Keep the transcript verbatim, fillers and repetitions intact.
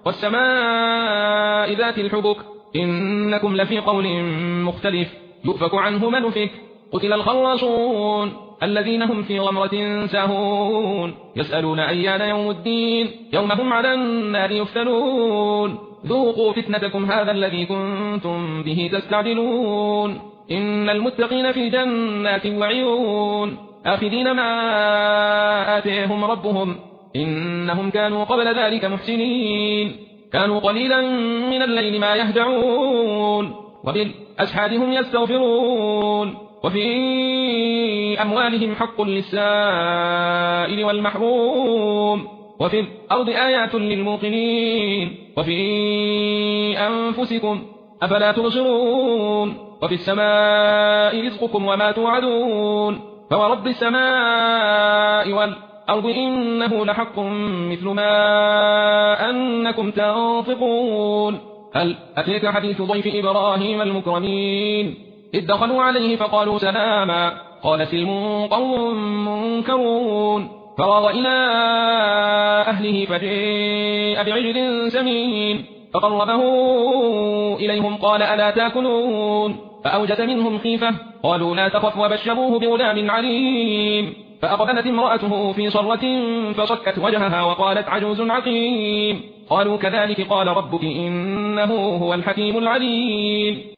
والسماء ذات الحبك إنكم لفي قول مختلف يؤفك عنه من أفك قتل الخراصون الذين هم في غمرة ساهون يسألون أيان يوم الدين يوم هم على النار يفتنون ذوقوا فتنتكم هذا الذي كنتم به تستعجلون إن المتقين في جنات وعيون آخذين ما آتيهم ربهم إنهم كانوا قبل ذلك محسنين كانوا قليلا من الليل ما يهجعون وبالأسحار هم يستغفرون وفي أموالهم حق للسائل والمحروم وفي الأرض آيات للموقنين وفي أنفسكم أفلا تبصرون وفي السماء رزقكم وما توعدون فورب السماء والأرض إنه لحق مثل ما أنكم تنطقون هل أتيك حديث ضيف إبراهيم المكرمين إذ دخلوا عليه فقالوا سلاما قال سلم قوم منكرون فراغ إلى أهله فجاء بعجل سمين فقربه إليهم قال ألا تأكلون فأوجس منهم خيفة قالوا لا تخف وبشروه بغلام عليم فأقبلت امرأته في صرة فصكت وجهها وقالت عجوز عقيم قالوا كذلك قال ربك إنه هو الحكيم العليم